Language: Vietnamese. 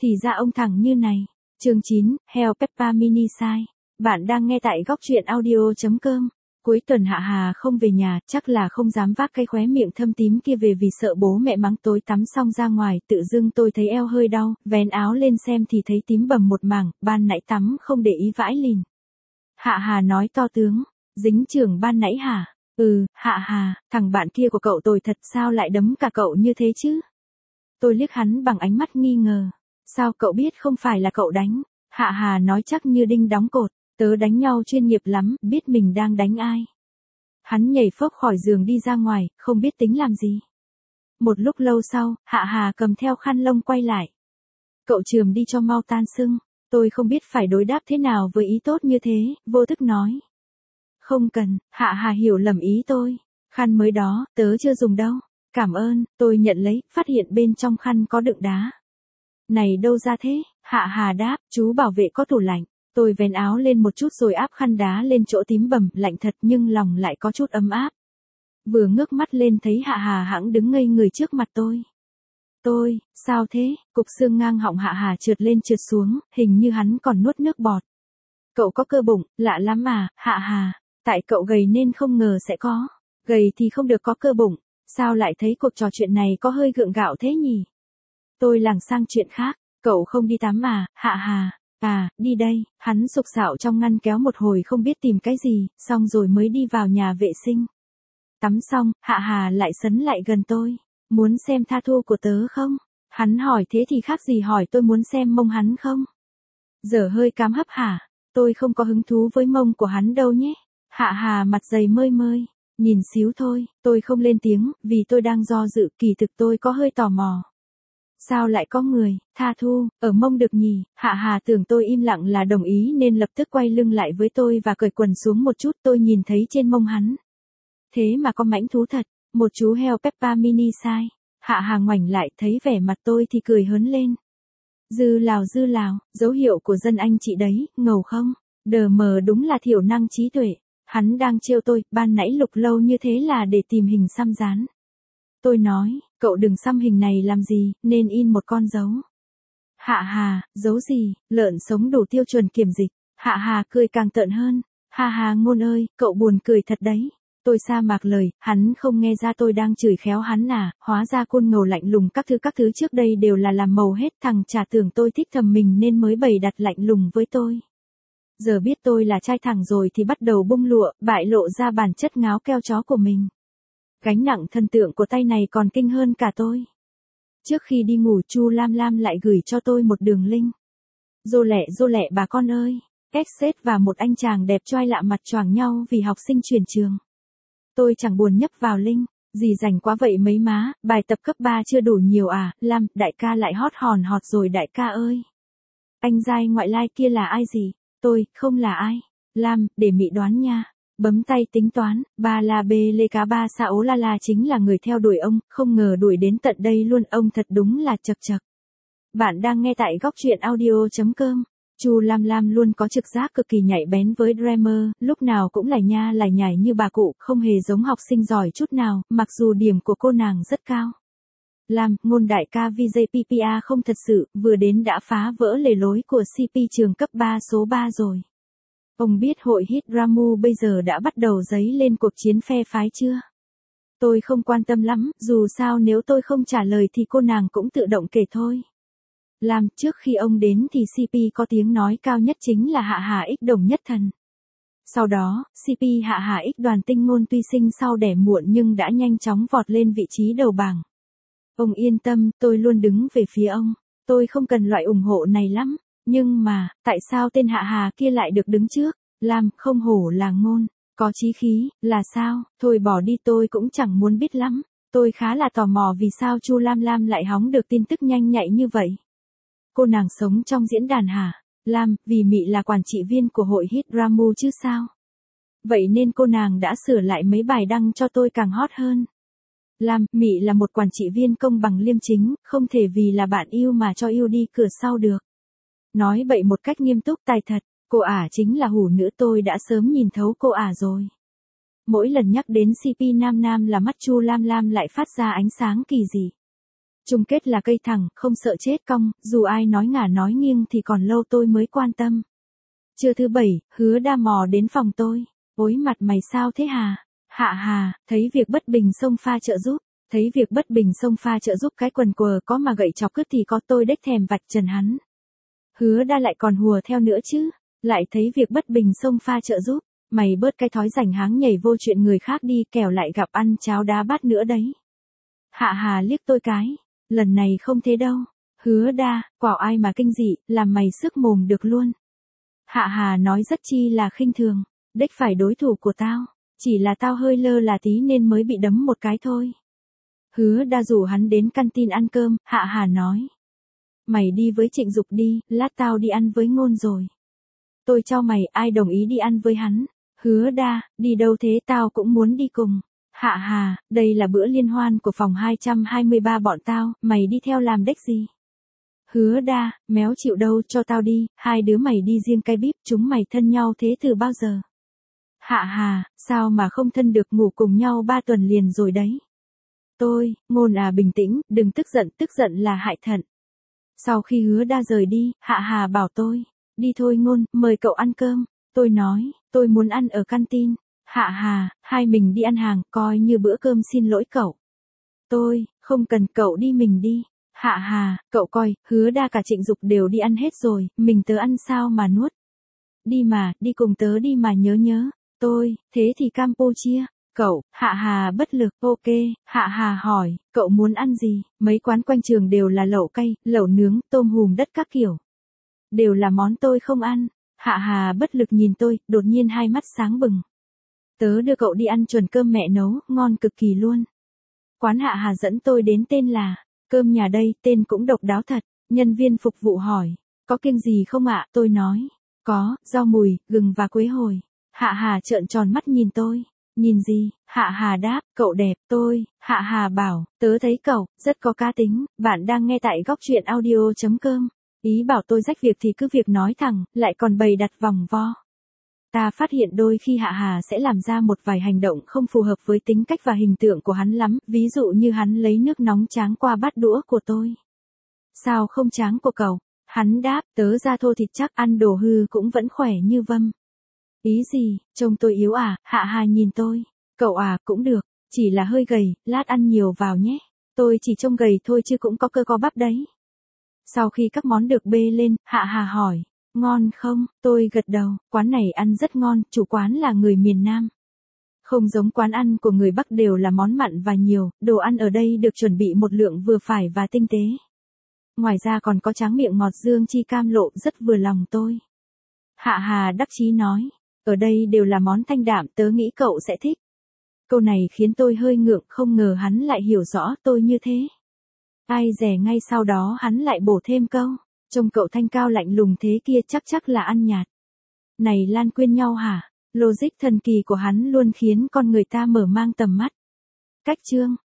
Thì ra ông thẳng như này. Chương 9, Heo Peppa Mini Size. Bạn đang nghe tại góc truyện audio.com. Cuối tuần Hạ Hà không về nhà, chắc là không dám vác cái khóe miệng thâm tím kia về vì sợ bố mẹ mắng. Tối tắm xong ra ngoài, tự dưng tôi thấy eo hơi đau, vén áo lên xem thì thấy tím bầm một mảng, ban nãy tắm không để ý vãi lìn. Hạ Hà nói to tướng, dính trưởng ban nãy hả? Hạ Hà, thằng bạn kia của cậu tồi thật, sao lại đấm cả cậu như thế chứ? Tôi liếc hắn bằng ánh mắt nghi ngờ. Sao cậu biết không phải là cậu đánh? Hạ Hà nói chắc như đinh đóng cột, tớ đánh nhau chuyên nghiệp lắm, biết mình đang đánh ai. Hắn nhảy phốc khỏi giường đi ra ngoài, không biết tính làm gì. Một lúc lâu sau, Hạ Hà cầm theo khăn lông quay lại. Cậu chườm đi cho mau tan sưng. Tôi không biết phải đối đáp thế nào với ý tốt như thế, vô thức nói. Không cần, Hạ Hà hiểu lầm ý tôi. Khăn mới đó, tớ chưa dùng đâu. Cảm ơn, tôi nhận lấy, phát hiện bên trong khăn có đựng đá. Này đâu ra thế? Hạ Hà đáp, chú bảo vệ có tủ lạnh. Tôi vén áo lên một chút rồi áp khăn đá lên chỗ tím bầm, lạnh thật nhưng lòng lại có chút ấm áp. Vừa ngước mắt lên thấy Hạ Hà hẵng đứng ngây người trước mặt tôi. Sao thế? Cục xương ngang họng Hạ Hà trượt lên trượt xuống, hình như hắn còn nuốt nước bọt. Cậu có cơ bụng, lạ lắm à, Hạ Hà. Tại cậu gầy nên không ngờ sẽ có. Gầy thì không được có cơ bụng. Sao lại thấy cuộc trò chuyện này có hơi gượng gạo thế nhỉ? Tôi lảng sang chuyện khác. Cậu không đi tắm à, Hạ Hà? À, đi đây. Hắn sục sạo trong ngăn kéo một hồi không biết tìm cái gì, xong rồi mới đi vào nhà vệ sinh. Tắm xong, Hạ Hà lại sấn lại gần tôi. Muốn xem tha thu của tớ không? Hắn hỏi thế thì khác gì hỏi tôi muốn xem mông hắn không? Giờ hơi cám hấp hả? Tôi không có hứng thú với mông của hắn đâu nhé. Hạ Hà mặt dày mơi mơi. Nhìn xíu thôi, tôi không lên tiếng, vì tôi đang do dự, kỳ thực tôi có hơi tò mò. Sao lại có người, tha thu, ở mông được nhỉ? Hạ Hà tưởng tôi im lặng là đồng ý nên lập tức quay lưng lại với tôi và cởi quần xuống một chút. Tôi nhìn thấy trên mông hắn. Thế mà có mãnh thú thật, một chú heo Peppa Mini Size. Hạ Hà ngoảnh lại thấy vẻ mặt tôi thì cười hớn lên. Dư lào, dấu hiệu của dân anh chị đấy, ngầu không? Đờ mờ đúng là thiểu năng trí tuệ. Hắn đang trêu tôi, ban nãy lục lâu như thế là để tìm hình xăm dán. Tôi nói, cậu đừng xăm hình này làm gì, nên in một con dấu. Hạ Hà, dấu gì, lợn sống đủ tiêu chuẩn kiểm dịch. Hạ Hà cười càng tợn hơn. Hà Hà ngôn ơi, cậu buồn cười thật đấy. Tôi sa mạc lời, hắn không nghe ra tôi đang chửi khéo hắn à, hóa ra côn ngầu lạnh lùng các thứ trước đây đều là làm màu hết. Thằng chả tưởng tôi thích thầm mình nên mới bày đặt lạnh lùng với tôi. Giờ biết tôi là trai thẳng rồi thì bắt đầu bung lụa, bại lộ ra bản chất ngáo keo chó của mình. Gánh nặng thần tượng của tay này còn kinh hơn cả tôi. Trước khi đi ngủ Chu Lam Lam lại gửi cho tôi một đường link. Rô lẹ bà con ơi. Exet và một anh chàng đẹp trai lạ mặt choàng nhau vì học sinh chuyển trường. Tôi chẳng buồn nhấp vào link. Gì rảnh quá vậy mấy má, bài tập cấp 3 chưa đủ nhiều à, Lam, đại ca lại hot hòn hot rồi đại ca ơi. Anh giai ngoại lai kia là ai gì? Tôi, không là ai. Lam, để mị đoán nha. Bấm tay tính toán, ba la bê lê cá ba sa ố la la chính là người theo đuổi ông, không ngờ đuổi đến tận đây luôn, ông thật đúng là chật chật. Bạn đang nghe tại góc truyện audio.com. Chu Lam Lam luôn có trực giác cực kỳ nhạy bén với Dreamer, lúc nào cũng lải nha lải nhải như bà cụ, không hề giống học sinh giỏi chút nào, mặc dù điểm của cô nàng rất cao. Lam, ngôn đại ca VJPPA không thật sự, vừa đến đã phá vỡ lề lối của CP trường cấp 3 số 3 rồi. Ông biết hội hit Ramu bây giờ đã bắt đầu dấy lên cuộc chiến phe phái chưa? Tôi không quan tâm lắm, dù sao nếu tôi không trả lời thì cô nàng cũng tự động kể thôi. Làm trước khi ông đến thì CP có tiếng nói cao nhất chính là Hạ Hà X Đồng Nhất Thần. Sau đó, CP Hạ Hà X Đoàn Tinh Ngôn tuy sinh sau đẻ muộn nhưng đã nhanh chóng vọt lên vị trí đầu bảng. Ông yên tâm, tôi luôn đứng về phía ông. Tôi không cần loại ủng hộ này lắm. Nhưng mà, tại sao tên Hạ Hà kia lại được đứng trước? Lam, không hổ là ngôn. Có chí khí, là sao? Thôi bỏ đi, tôi cũng chẳng muốn biết lắm. Tôi khá là tò mò vì sao Chu Lam Lam lại hóng được tin tức nhanh nhạy như vậy. Cô nàng sống trong diễn đàn hả? Lam, vì Mị là quản trị viên của hội hit Ramu chứ sao? Vậy nên cô nàng đã sửa lại mấy bài đăng cho tôi càng hot hơn. Lam, Mị là một quản trị viên công bằng liêm chính, không thể vì là bạn yêu mà cho yêu đi cửa sau được. Nói bậy một cách nghiêm túc tài thật, cô ả chính là hủ nữ, tôi đã sớm nhìn thấu cô ả rồi. Mỗi lần nhắc đến CP nam nam là mắt Chu Lam Lam lại phát ra ánh sáng kỳ dị. Chung kết là cây thẳng, không sợ chết cong, dù ai nói ngả nói nghiêng thì còn lâu tôi mới quan tâm. Trưa thứ 7, Hứa Đa mò đến phòng tôi. Ôi mặt mày sao thế Hà? Hạ Hà, thấy việc bất bình xông pha trợ giúp. Thấy việc bất bình xông pha trợ giúp cái quần quờ có mà gậy chọc cứt thì có tôi đếch thèm vạch trần hắn. Hứa Đa lại còn hùa theo nữa chứ. Lại thấy việc bất bình xông pha trợ giúp. Mày bớt cái thói rảnh háng nhảy vô chuyện người khác đi kẻo lại gặp ăn cháo đá bát nữa đấy. Hạ Hà liếc tôi cái. Lần này không thế đâu. Hứa Đa, quảo ai mà kinh dị, làm mày sức mồm được luôn. Hạ Hà nói rất chi là khinh thường. Đếch phải đối thủ của tao. Chỉ là tao hơi lơ là tí nên mới bị đấm một cái thôi. Hứa Đa rủ hắn đến canteen ăn cơm, Hạ Hà nói. Mày đi với Trịnh Dục đi, lát tao đi ăn với Ngôn rồi. Tôi cho mày, ai đồng ý đi ăn với hắn? Hứa Đa, đi đâu thế tao cũng muốn đi cùng. Hạ Hà, đây là bữa liên hoan của phòng 223 bọn tao, mày đi theo làm đếch gì? Hứa Đa, méo chịu đâu cho tao đi, hai đứa mày đi riêng cái bíp, chúng mày thân nhau thế từ bao giờ? Hạ Hà, sao mà không thân được, ngủ cùng nhau 3 tuần liền rồi đấy. Ngôn à bình tĩnh, đừng tức giận là hại thận. Sau khi Hứa Đa rời đi, Hạ Hà bảo tôi, đi thôi Ngôn, mời cậu ăn cơm. Tôi nói, tôi muốn ăn ở canteen. Hạ Hà, hai mình đi ăn hàng, coi như bữa cơm xin lỗi cậu. Không cần cậu đi mình đi. Hạ Hà, cậu coi, Hứa Đa cả Trịnh Dục đều đi ăn hết rồi, mình tớ ăn sao mà nuốt. Đi mà, đi cùng tớ đi mà nhớ. Thế thì Campuchia. Cậu, Hạ Hà bất lực, ok, Hạ Hà hỏi, cậu muốn ăn gì? Mấy quán quanh trường đều là lẩu cay, lẩu nướng, tôm hùm đất các kiểu. Đều là món tôi không ăn. Hạ Hà bất lực nhìn tôi, đột nhiên hai mắt sáng bừng. Tớ đưa cậu đi ăn chuẩn cơm mẹ nấu, ngon cực kỳ luôn. Quán Hạ Hà dẫn tôi đến tên là, cơm nhà đây, tên cũng độc đáo thật. Nhân viên phục vụ hỏi, có kiêng gì không ạ? Tôi nói, có, rau mùi, gừng và quế hồi. Hạ Hà trợn tròn mắt nhìn tôi. Nhìn gì? Hạ Hà đáp, cậu đẹp. Hạ Hà bảo, tớ thấy cậu, rất có cá tính. Bạn đang nghe tại góc truyện audio.com. Ý bảo tôi rách việc thì cứ việc nói thẳng, lại còn bày đặt vòng vo. Ta phát hiện đôi khi Hạ Hà sẽ làm ra một vài hành động không phù hợp với tính cách và hình tượng của hắn lắm, ví dụ như hắn lấy nước nóng tráng qua bát đũa của tôi. Sao không tráng của cậu? Hắn đáp, tớ da thô thịt chắc, ăn đồ hư cũng vẫn khỏe như vâm. Ý gì, trông tôi yếu à? Hạ Hà nhìn tôi. Cậu à, cũng được, chỉ là hơi gầy, lát ăn nhiều vào nhé. Tôi chỉ trông gầy thôi chứ cũng có cơ có bắp đấy. Sau khi các món được bê lên, Hạ Hà hỏi, ngon không? Tôi gật đầu, quán này ăn rất ngon, chủ quán là người miền Nam. Không giống quán ăn của người Bắc đều là món mặn và nhiều, đồ ăn ở đây được chuẩn bị một lượng vừa phải và tinh tế. Ngoài ra còn có tráng miệng ngọt dương chi cam lộ rất vừa lòng tôi. Hạ Hà đắc chí nói, ở đây đều là món thanh đạm, tớ nghĩ cậu sẽ thích. Câu này khiến tôi hơi ngượng, không ngờ hắn lại hiểu rõ tôi như thế. Ai dè ngay sau đó hắn lại bổ thêm câu, trông cậu thanh cao lạnh lùng thế kia chắc là ăn nhạt. Này Lan Quyên nhau hả? Logic thần kỳ của hắn luôn khiến con người ta mở mang tầm mắt. Cách chương